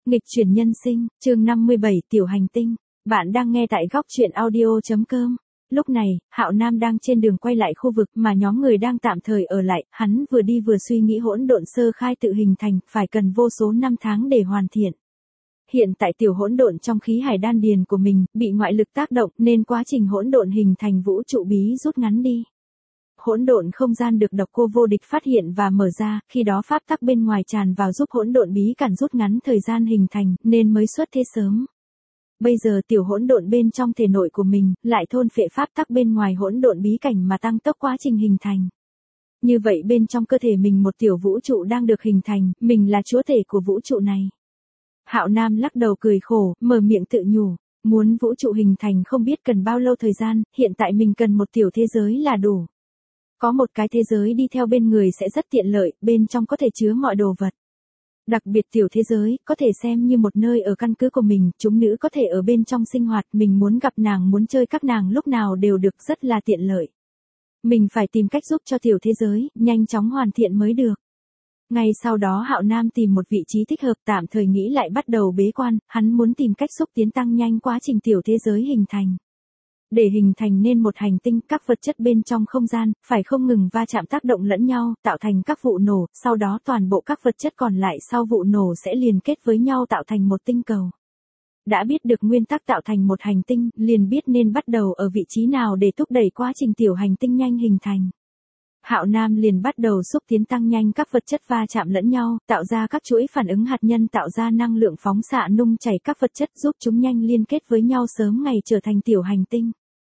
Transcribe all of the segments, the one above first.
Nghịch chuyển nhân sinh, chương 57 tiểu hành tinh. Bạn đang nghe tại góc truyện audio.com. Lúc này, Hạo Nam đang trên đường quay lại khu vực mà nhóm người đang tạm thời ở lại, hắn vừa đi vừa suy nghĩ hỗn độn sơ khai tự hình thành, phải cần vô số năm tháng để hoàn thiện. Hiện tại tiểu hỗn độn trong khí hải đan điền của mình bị ngoại lực tác động nên quá trình hỗn độn hình thành vũ trụ bí rút ngắn đi. Hỗn độn không gian được độc cô vô địch phát hiện và mở ra, khi đó pháp tắc bên ngoài tràn vào giúp hỗn độn bí cảnh rút ngắn thời gian hình thành, nên mới xuất thế sớm. Bây giờ tiểu hỗn độn bên trong thể nội của mình lại thôn phệ pháp tắc bên ngoài hỗn độn bí cảnh mà tăng tốc quá trình hình thành. Như vậy bên trong cơ thể mình một tiểu vũ trụ đang được hình thành, mình là chúa thể của vũ trụ này. Hạo Nam lắc đầu cười khổ, mở miệng tự nhủ, muốn vũ trụ hình thành không biết cần bao lâu thời gian, hiện tại mình cần một tiểu thế giới là đủ. Có một cái thế giới đi theo bên người sẽ rất tiện lợi, bên trong có thể chứa mọi đồ vật. Đặc biệt tiểu thế giới, có thể xem như một nơi ở căn cứ của mình, chúng nữ có thể ở bên trong sinh hoạt, mình muốn gặp nàng muốn chơi các nàng lúc nào đều được rất là tiện lợi. Mình phải tìm cách giúp cho tiểu thế giới, nhanh chóng hoàn thiện mới được. Ngay sau đó Hạo Nam tìm một vị trí thích hợp tạm thời nghĩ lại bắt đầu bế quan, hắn muốn tìm cách xúc tiến tăng nhanh quá trình tiểu thế giới hình thành. Để hình thành nên một hành tinh, các vật chất bên trong không gian, phải không ngừng va chạm tác động lẫn nhau, tạo thành các vụ nổ, sau đó toàn bộ các vật chất còn lại sau vụ nổ sẽ liên kết với nhau tạo thành một tinh cầu. Đã biết được nguyên tắc tạo thành một hành tinh, liền biết nên bắt đầu ở vị trí nào để thúc đẩy quá trình tiểu hành tinh nhanh hình thành. Hạo Nam liền bắt đầu xúc tiến tăng nhanh các vật chất va chạm lẫn nhau, tạo ra các chuỗi phản ứng hạt nhân tạo ra năng lượng phóng xạ nung chảy các vật chất giúp chúng nhanh liên kết với nhau sớm ngày trở thành tiểu hành tinh.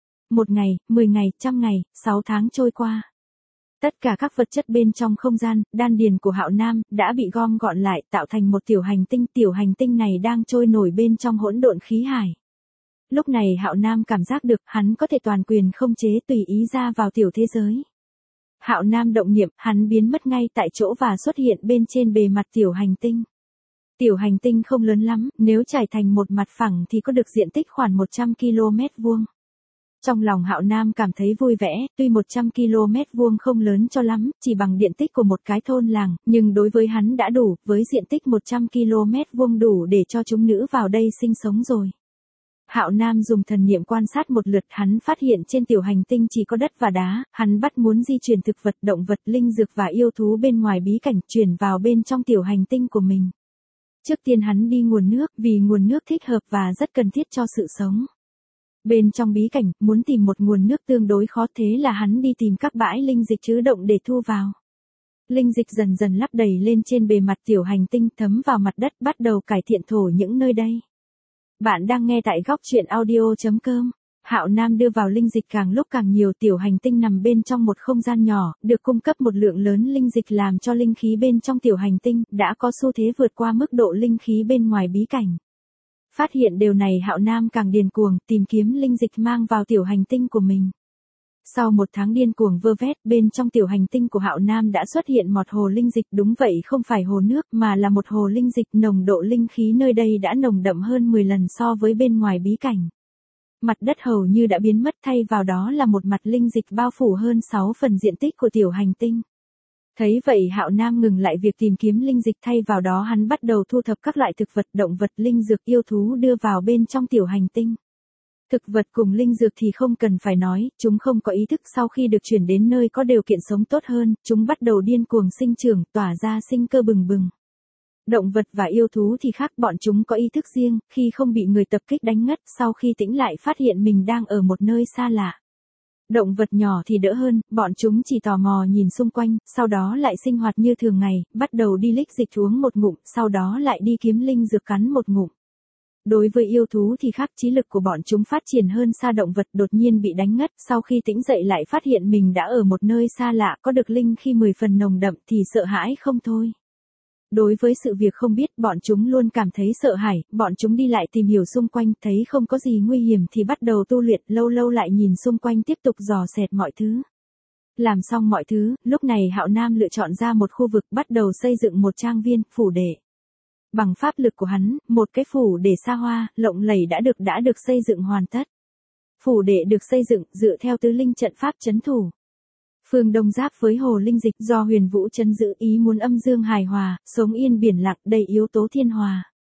1 ngày, 10 ngày, 100 ngày, 6 tháng trôi qua. Tất cả các vật chất bên trong không gian, đan điền của Hạo Nam, đã bị gom gọn lại tạo thành một tiểu hành tinh này đang trôi nổi bên trong hỗn độn khí hải. Lúc này Hạo Nam cảm giác được hắn có thể toàn quyền không chế tùy ý ra vào tiểu thế giới. Hạo Nam động niệm, hắn biến mất ngay tại chỗ và xuất hiện bên trên bề mặt tiểu hành tinh. Tiểu hành tinh không lớn lắm, nếu trải thành một mặt phẳng thì có được diện tích khoảng 100 km vuông. Trong lòng Hạo Nam cảm thấy vui vẻ, tuy 100 km vuông không lớn cho lắm, chỉ bằng diện tích của một cái thôn làng, nhưng đối với hắn đã đủ, với diện tích 100 km vuông đủ để cho chúng nữ vào đây sinh sống rồi. Hạo Nam dùng thần niệm quan sát một lượt, hắn phát hiện trên tiểu hành tinh chỉ có đất và đá, hắn bắt muốn di chuyển thực vật, động vật, linh dược và yêu thú bên ngoài bí cảnh chuyển vào bên trong tiểu hành tinh của mình. Trước tiên hắn đi nguồn nước, vì nguồn nước thích hợp và rất cần thiết cho sự sống. Bên trong bí cảnh, muốn tìm một nguồn nước tương đối khó, thế là hắn đi tìm các bãi linh dịch chứa động để thu vào. Linh dịch dần dần lấp đầy lên trên bề mặt tiểu hành tinh, thấm vào mặt đất, bắt đầu cải thiện thổ những nơi đây. Bạn đang nghe tại góc truyện audio.com. Hạo Nam đưa vào linh dịch càng lúc càng nhiều, tiểu hành tinh nằm bên trong một không gian nhỏ, được cung cấp một lượng lớn linh dịch làm cho linh khí bên trong tiểu hành tinh đã có xu thế vượt qua mức độ linh khí bên ngoài bí cảnh. Phát hiện điều này Hạo Nam càng điên cuồng, tìm kiếm linh dịch mang vào tiểu hành tinh của mình. Sau 1 tháng điên cuồng vơ vét, bên trong tiểu hành tinh của Hạo Nam đã xuất hiện một hồ linh dịch, đúng vậy không phải hồ nước mà là một hồ linh dịch, nồng độ linh khí nơi đây đã nồng đậm hơn 10 lần so với bên ngoài bí cảnh. Mặt đất hầu như đã biến mất, thay vào đó là một mặt linh dịch bao phủ hơn 6 phần diện tích của tiểu hành tinh. Thấy vậy Hạo Nam ngừng lại việc tìm kiếm linh dịch, thay vào đó hắn bắt đầu thu thập các loại thực vật, động vật, linh dược, yêu thú đưa vào bên trong tiểu hành tinh. Thực vật cùng linh dược thì không cần phải nói, chúng không có ý thức, sau khi được chuyển đến nơi có điều kiện sống tốt hơn, chúng bắt đầu điên cuồng sinh trưởng, tỏa ra sinh cơ bừng bừng. Động vật và yêu thú thì khác, bọn chúng có ý thức riêng, khi không bị người tập kích đánh ngất, sau khi tỉnh lại phát hiện mình đang ở một nơi xa lạ. Động vật nhỏ thì đỡ hơn, bọn chúng chỉ tò mò nhìn xung quanh, sau đó lại sinh hoạt như thường ngày, bắt đầu đi lích dịch uống một ngụm, sau đó lại đi kiếm linh dược cắn một ngụm. Đối với yêu thú thì khác, trí lực của bọn chúng phát triển hơn xa động vật, đột nhiên bị đánh ngất, sau khi tỉnh dậy lại phát hiện mình đã ở một nơi xa lạ, có được linh khi 10 phần nồng đậm thì sợ hãi không thôi. Đối với sự việc không biết, bọn chúng luôn cảm thấy sợ hãi, bọn chúng đi lại tìm hiểu xung quanh, thấy không có gì nguy hiểm thì bắt đầu tu luyện, lâu lâu lại nhìn xung quanh tiếp tục dò xét mọi thứ. Làm xong mọi thứ, lúc này Hạo Nam lựa chọn ra một khu vực, bắt đầu xây dựng một trang viên, phủ đệ. Bằng pháp lực của hắn, một cái phủ để xa hoa, lộng lẫy đã được xây dựng hoàn tất. Phủ đệ được xây dựng dựa theo tứ linh trận pháp trấn thủ. Phương Đông giáp với hồ linh dịch, do Huyền Vũ trấn giữ, ý muốn âm dương hài hòa, sống yên biển lặng, đầy yếu tố thiên hòa.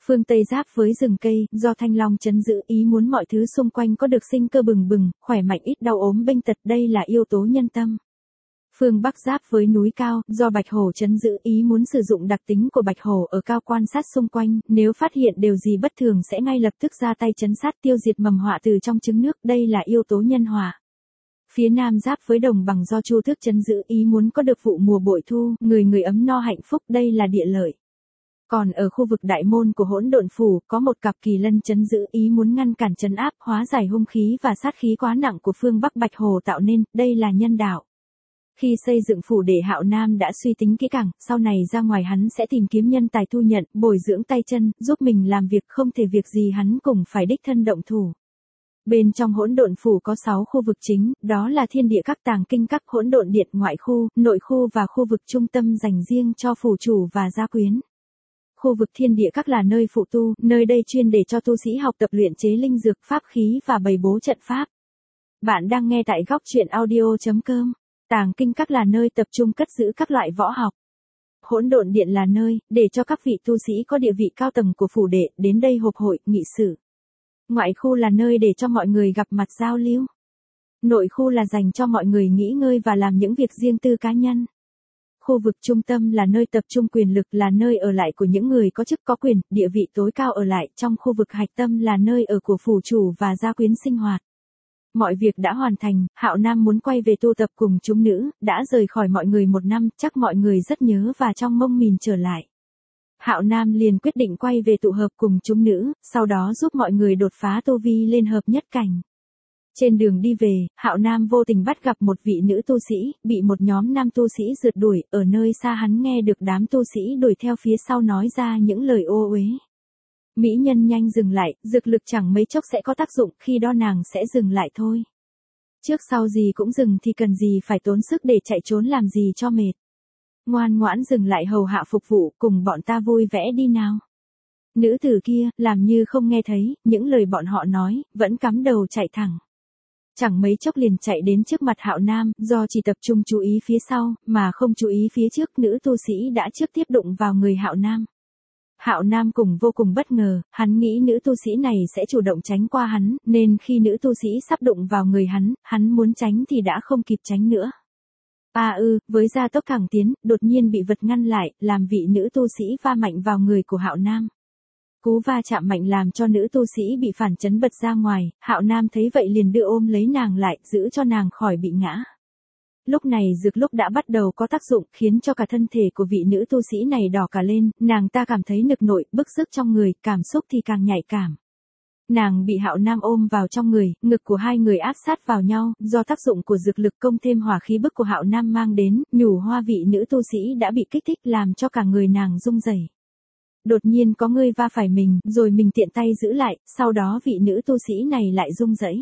Phương Tây giáp với rừng cây, do Thanh Long trấn giữ, ý muốn mọi thứ xung quanh có được sinh cơ bừng bừng, khỏe mạnh ít đau ốm bệnh tật, đây là yếu tố nhân tâm. Phương Bắc giáp với núi cao, do Bạch Hổ trấn giữ, ý muốn sử dụng đặc tính của Bạch Hổ ở cao quan sát xung quanh, nếu phát hiện điều gì bất thường sẽ ngay lập tức ra tay trấn sát tiêu diệt mầm họa từ trong trứng nước, đây là yếu tố nhân hòa. Phía Nam giáp với Đồng Bằng do Chu Tước trấn giữ, ý muốn có được vụ mùa bội thu, người người ấm no hạnh phúc, đây là địa lợi. Còn ở khu vực đại môn của Hỗn Độn Phủ, có một cặp kỳ lân trấn giữ, ý muốn ngăn cản trấn áp, hóa giải hung khí và sát khí quá nặng của phương Bắc Bạch Hổ tạo nên, đây là nhân đạo. Khi xây dựng phủ để Hạo Nam đã suy tính kỹ càng, sau này ra ngoài hắn sẽ tìm kiếm nhân tài thu nhận, bồi dưỡng tay chân, giúp mình làm việc, không thể việc gì hắn cũng phải đích thân động thủ. Bên trong Hỗn Độn Phủ có 6 khu vực chính, đó là thiên địa các tàng kinh các, hỗn độn điện, ngoại khu, nội khu và khu vực trung tâm dành riêng cho phủ chủ và gia quyến. Khu vực thiên địa các là nơi phụ tu, nơi đây chuyên để cho tu sĩ học tập luyện chế linh dược, pháp khí và bày bố trận pháp. Bạn đang nghe tại góc truyện audio.com. Tàng kinh các là nơi tập trung cất giữ các loại võ học. Hỗn độn điện là nơi để cho các vị tu sĩ có địa vị cao tầng của phủ đệ đến đây họp hội, nghị sự. Ngoại khu là nơi để cho mọi người gặp mặt giao lưu. Nội khu là dành cho mọi người nghỉ ngơi và làm những việc riêng tư cá nhân. Khu vực trung tâm là nơi tập trung quyền lực, là nơi ở lại của những người có chức có quyền, địa vị tối cao ở lại. Trong khu vực hạch tâm là nơi ở của phủ chủ và gia quyến sinh hoạt. Mọi việc đã hoàn thành, Hạo Nam muốn quay về tu tập cùng chúng nữ, đã rời khỏi mọi người 1 năm, chắc mọi người rất nhớ và trong mông mìn trở lại. Hạo Nam liền quyết định quay về tụ hợp cùng chúng nữ, sau đó giúp mọi người đột phá tu vi lên hợp nhất cảnh. Trên đường đi về, Hạo Nam vô tình bắt gặp một vị nữ tu sĩ, bị một nhóm nam tu sĩ rượt đuổi, ở nơi xa hắn nghe được đám tu sĩ đuổi theo phía sau nói ra những lời ô uế. Mỹ nhân nhanh dừng lại, dược lực chẳng mấy chốc sẽ có tác dụng, khi đó nàng sẽ dừng lại thôi. Trước sau gì cũng dừng thì cần gì phải tốn sức để chạy trốn làm gì cho mệt. Ngoan ngoãn dừng lại hầu hạ phục vụ, cùng bọn ta vui vẻ đi nào. Nữ tử kia, làm như không nghe thấy, những lời bọn họ nói, vẫn cắm đầu chạy thẳng. Chẳng mấy chốc liền chạy đến trước mặt Hạo Nam, do chỉ tập trung chú ý phía sau, mà không chú ý phía trước, nữ tu sĩ đã trước tiếp đụng vào người Hạo Nam. Hạo Nam cùng vô cùng bất ngờ, hắn nghĩ nữ tu sĩ này sẽ chủ động tránh qua hắn, nên khi nữ tu sĩ sắp đụng vào người hắn muốn tránh thì đã không kịp tránh nữa. Với gia tốc thẳng tiến, đột nhiên bị vật ngăn lại, làm vị nữ tu sĩ va mạnh vào người của Hạo Nam. Cú va chạm mạnh làm cho nữ tu sĩ bị phản chấn bật ra ngoài, Hạo Nam thấy vậy liền đưa ôm lấy nàng lại, giữ cho nàng khỏi bị ngã. Lúc này dược lúc đã bắt đầu có tác dụng, khiến cho cả thân thể của vị nữ tu sĩ này đỏ cả lên, nàng ta cảm thấy nực nội, bức rứt trong người, cảm xúc thì càng nhạy cảm. Nàng bị Hạo Nam ôm vào trong người, ngực của hai người áp sát vào nhau, do tác dụng của dược lực công thêm hỏa khí bức của Hạo Nam mang đến, nhủ hoa vị nữ tu sĩ đã bị kích thích làm cho cả người nàng rung rẩy. Đột nhiên có người va phải mình, rồi mình tiện tay giữ lại, sau đó vị nữ tu sĩ này lại rung rẩy.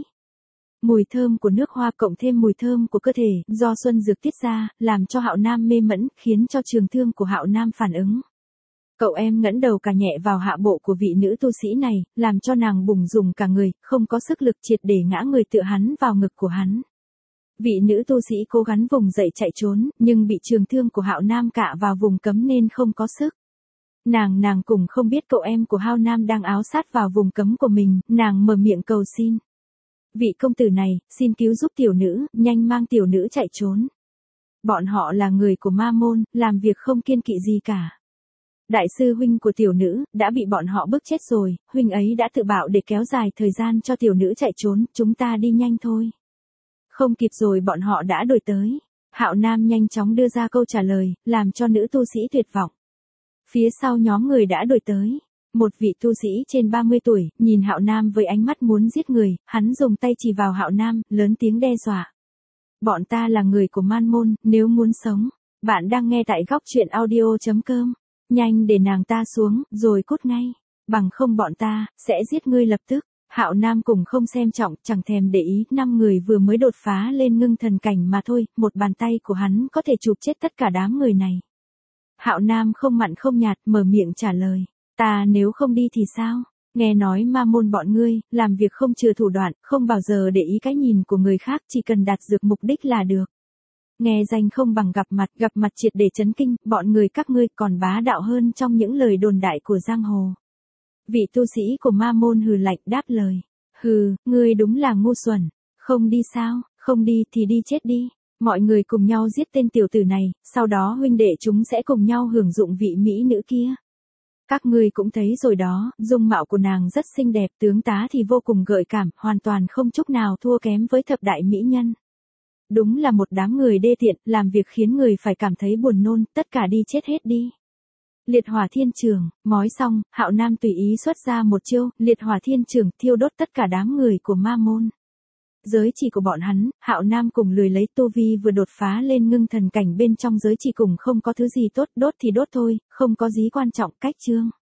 Mùi thơm của nước hoa cộng thêm mùi thơm của cơ thể, do xuân dược tiết ra, làm cho Hạo Nam mê mẫn, khiến cho trường thương của Hạo Nam phản ứng. Cậu em ngẩng đầu cả nhẹ vào hạ bộ của vị nữ tu sĩ này, làm cho nàng bùng rùng cả người, không có sức lực triệt để ngã người tựa hắn vào ngực của hắn. Vị nữ tu sĩ cố gắng vùng dậy chạy trốn, nhưng bị trường thương của Hạo Nam cạ vào vùng cấm nên không có sức. Nàng cũng không biết cậu em của Hạo Nam đang áo sát vào vùng cấm của mình, nàng mở miệng cầu xin. Vị công tử này, xin cứu giúp tiểu nữ, nhanh mang tiểu nữ chạy trốn. Bọn họ là người của ma môn, làm việc không kiêng kỵ gì cả. Đại sư huynh của tiểu nữ, đã bị bọn họ bức chết rồi, huynh ấy đã tự bạo để kéo dài thời gian cho tiểu nữ chạy trốn, chúng ta đi nhanh thôi. Không kịp rồi bọn họ đã đuổi tới. Hạo Nam nhanh chóng đưa ra câu trả lời, làm cho nữ tu sĩ tuyệt vọng. Phía sau nhóm người đã đuổi tới. Một vị tu sĩ trên 30 tuổi, nhìn Hạo Nam với ánh mắt muốn giết người, hắn dùng tay chỉ vào Hạo Nam, lớn tiếng đe dọa. Bọn ta là người của man môn, nếu muốn sống, bạn đang nghe tại góc truyện audio.com. Nhanh để nàng ta xuống, rồi cút ngay. Bằng không bọn ta, sẽ giết ngươi lập tức. Hạo Nam cùng không xem trọng, chẳng thèm để ý, 5 người vừa mới đột phá lên ngưng thần cảnh mà thôi, một bàn tay của hắn có thể chụp chết tất cả đám người này. Hạo Nam không mặn không nhạt, mở miệng trả lời. Ta nếu không đi thì sao? Nghe nói ma môn bọn ngươi, làm việc không chừa thủ đoạn, không bao giờ để ý cái nhìn của người khác, chỉ cần đạt được mục đích là được. Nghe danh không bằng gặp mặt triệt để chấn kinh, bọn người các ngươi còn bá đạo hơn trong những lời đồn đại của giang hồ. Vị tu sĩ của ma môn hừ lạnh đáp lời. Hừ, ngươi đúng là ngu xuẩn. Không đi sao, không đi thì đi chết đi. Mọi người cùng nhau giết tên tiểu tử này, sau đó huynh đệ chúng sẽ cùng nhau hưởng dụng vị mỹ nữ kia. Các ngươi cũng thấy rồi đó, dung mạo của nàng rất xinh đẹp, tướng tá thì vô cùng gợi cảm, hoàn toàn không chút nào thua kém với thập đại mỹ nhân. Đúng là một đám người đê tiện, làm việc khiến người phải cảm thấy buồn nôn, tất cả đi chết hết đi. Liệt hỏa thiên trường, mói xong, Hạo Nam tùy ý xuất ra một chiêu, liệt hỏa thiên trường, thiêu đốt tất cả đám người của ma môn. Giới chỉ của bọn hắn, Hạo Nam cùng lười lấy tu vi vừa đột phá lên ngưng thần cảnh bên trong giới chỉ cùng không có thứ gì tốt, đốt thì đốt thôi, không có gì quan trọng cách chương.